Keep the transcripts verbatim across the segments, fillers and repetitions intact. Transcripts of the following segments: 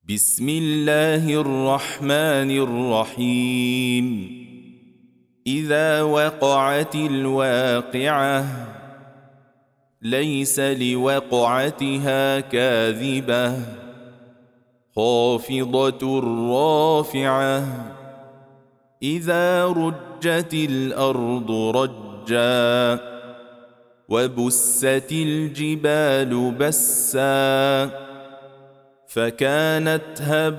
بسم الله الرحمن الرحيم إذا وقعت الواقعة ليس لوقعتها كاذبة خافضة رافعة إذا رجت الأرض رجا وبست الجبال بسا فكانت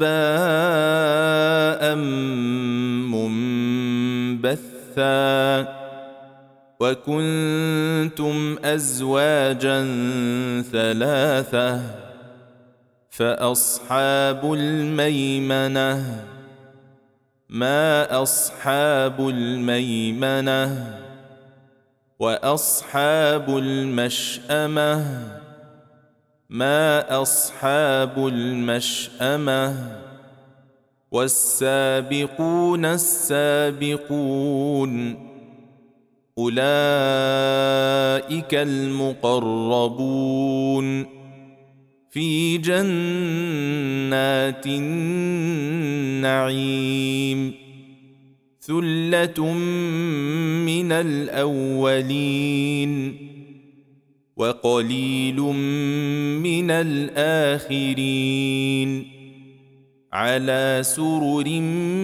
هباء منبثا وكنتم أزواجا ثلاثة فأصحاب الميمنة ما أصحاب الميمنة وأصحاب المشأمة ما أصحاب المشأمة والسابقون السابقون أولئك المقربون في جنات النعيم ثلة من الأولين وقليل من الآخرين على سرر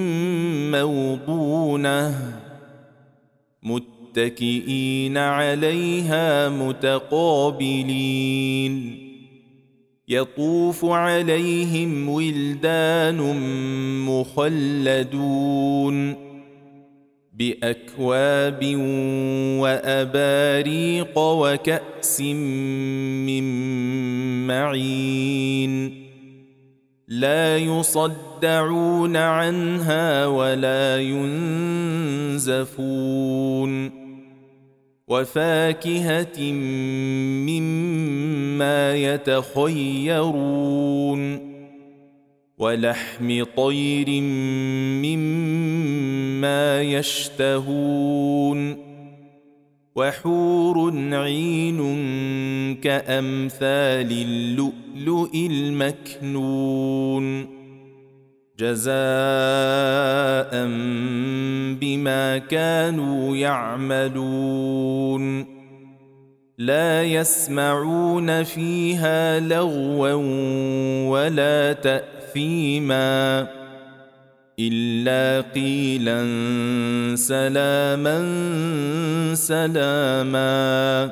موضونة متكئين عليها متقابلين يطوف عليهم ولدان مخلدون بأكواب وأباريق وكأس من معين لا يصدعون عنها ولا ينزفون وفاكهة مما يتخيرون ولحم طير مما يشتهون وحور عين كأمثال اللؤلؤ المكنون جزاء بما كانوا يعملون لا يسمعون فيها لغوا ولا تأثيما إلا قيلا سلاما سلاما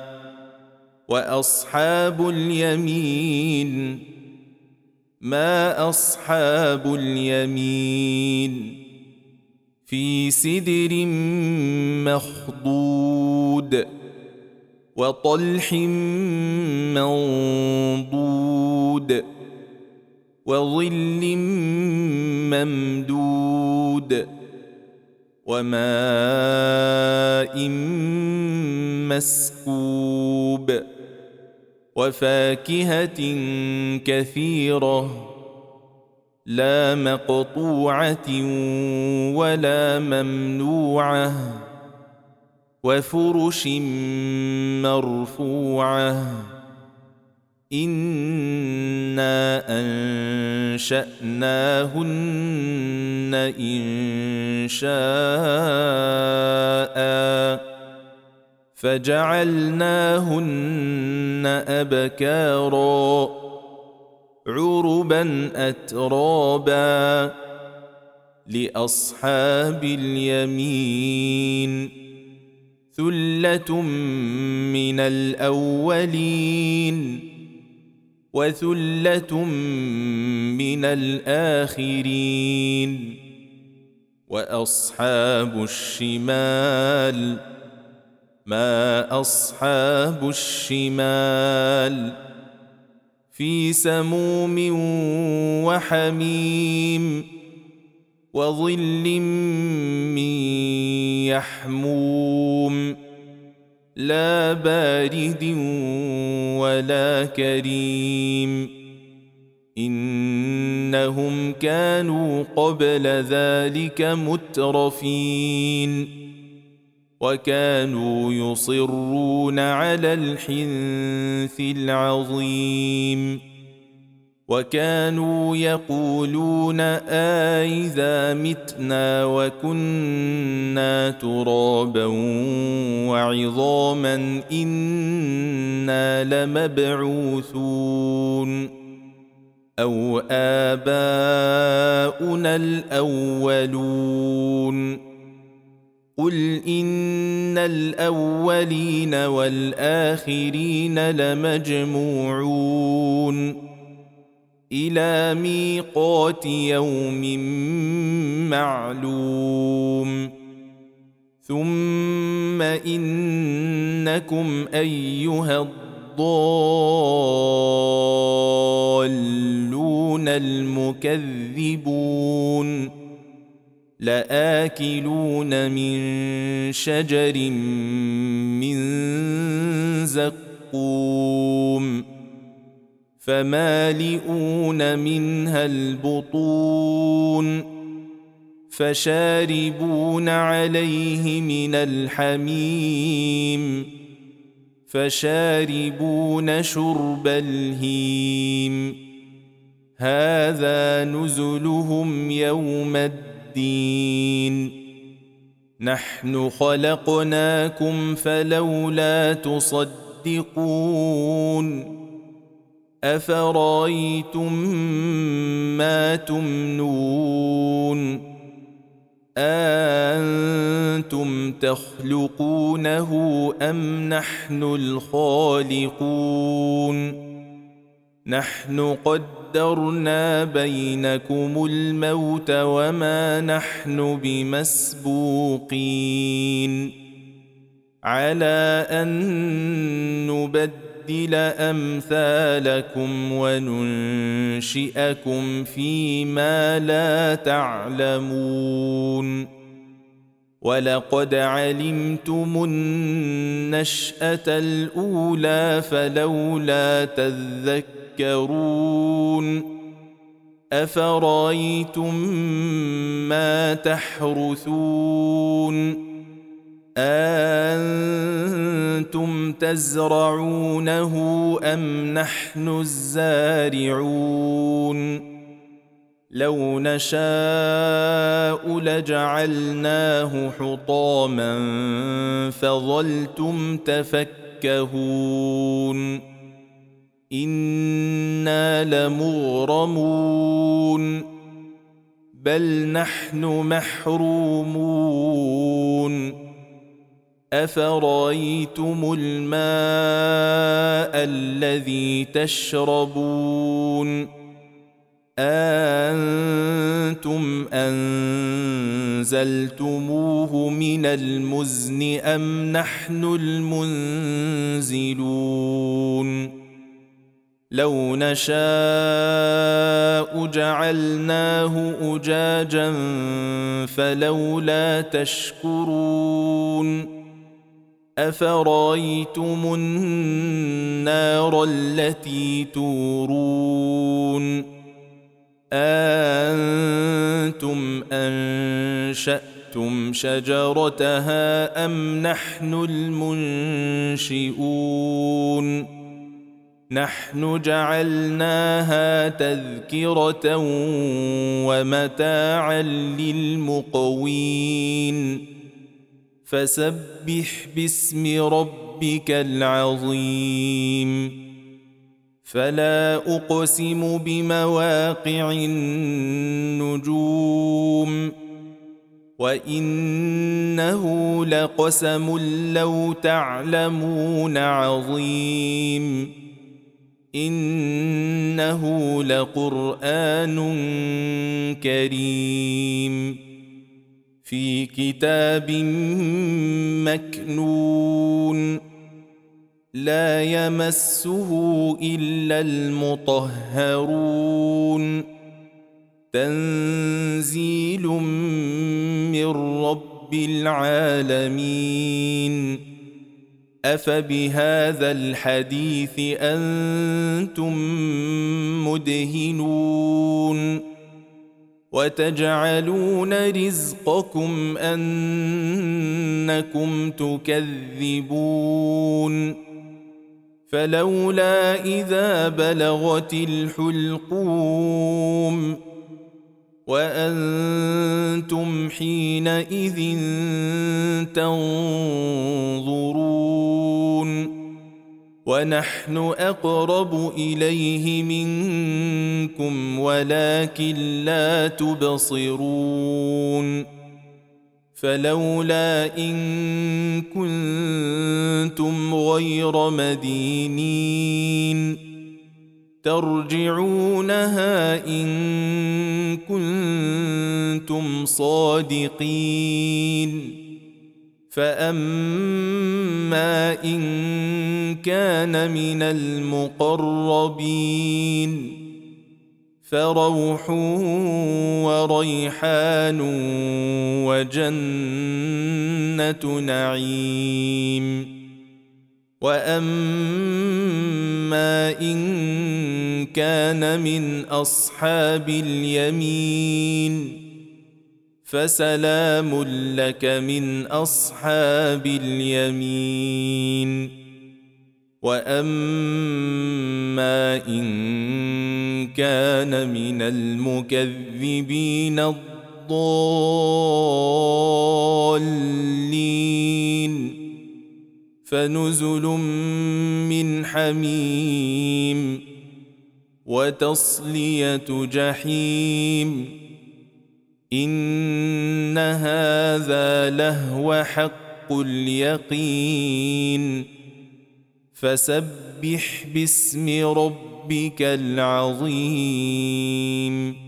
وأصحاب اليمين ما أصحاب اليمين في سدر مخضود وطلح منضود وظل ممدود وماء مسكوب وفاكهة كثيرة لا مقطوعة ولا ممنوعة وفرش مرفوعة إنا أنشأناهن إنشاء فجعلناهن أبكارا عربا أترابا لأصحاب اليمين ثلة من الأولين وثلة من الآخرين وأصحاب الشمال ما أصحاب الشمال في سموم وحميم وظل من يحموم لا بارد ولا كريم إنهم كانوا قبل ذلك مترفين وكانوا يصرون على الحنث العظيم وكانوا يقولون أإذا متنا وكنا ترابا وعظاما إنا لمبعوثون أو آباؤنا الأولون قل إن الأولين والآخرين لمجموعون إلى ميقات يوم معلوم ثم إنكم أيها الضالون المكذبون لآكلون من شجر من زقوم فمالئون منها البطون فشاربون عليه من الحميم فشاربون شرب الهيم هذا نزلهم يوم الدين نحن خلقناكم فلولا تصدقون أفرأيتم ما تمنون أأنتم تخلقونه أم نحن الخالقون نحن قدرنا بينكم الموت وما نحن بمسبوقين على أن نبدل أمثالكم وننشئكم فيما لا تعلمون ولقد علمتم النشأة الأولى فلولا تذكرون أفرأيتم ما تحرثون أأنتم تزرعونه أم نحن الزارعون لو نشاء لجعلناه حطاما فظلتم تفكهون إنا لمغرمون بل نحن محرومون أفرأيتم الماء الذي تشربون أأنتم أنزلتموه من المزن أم نحن المنزلون لو نشاء جعلناه أجاجا فلولا تشكرون أفرأيتم النار التي تورون أأنتم أنشأتم شجرتها أم نحن المنشئون نحن جعلناها تذكرة ومتاعا للمقوين فسبح باسم ربك العظيم فلا أقسم بمواقع النجوم وإنه لقسم لو تعلمون عظيم إنه لقرآن كريم في كتاب مكنون لا يمسه إلا المطهرون تنزيل من رب العالمين أفبهذا الحديث أنتم مدهنون وتجعلون رزقكم أنكم تكذبون فلولا إذا بلغت الحلقوم وأنتم حينئذ تنظرون ونحن أقرب إليه منكم ولكن لا تبصرون فلولا إن كنتم غير مدينين ترجعونها إن كنتم صادقين فأما إن كان من المقربين فروح وريحان وجنة نعيم وأما إن كان من أصحاب اليمين فسلام لك من أصحاب اليمين وأما إن كان من المكذبين الضالين فنزل من حميم وتصلية جحيم إن هذا لهو حق اليقين فسبح باسم ربك العظيم.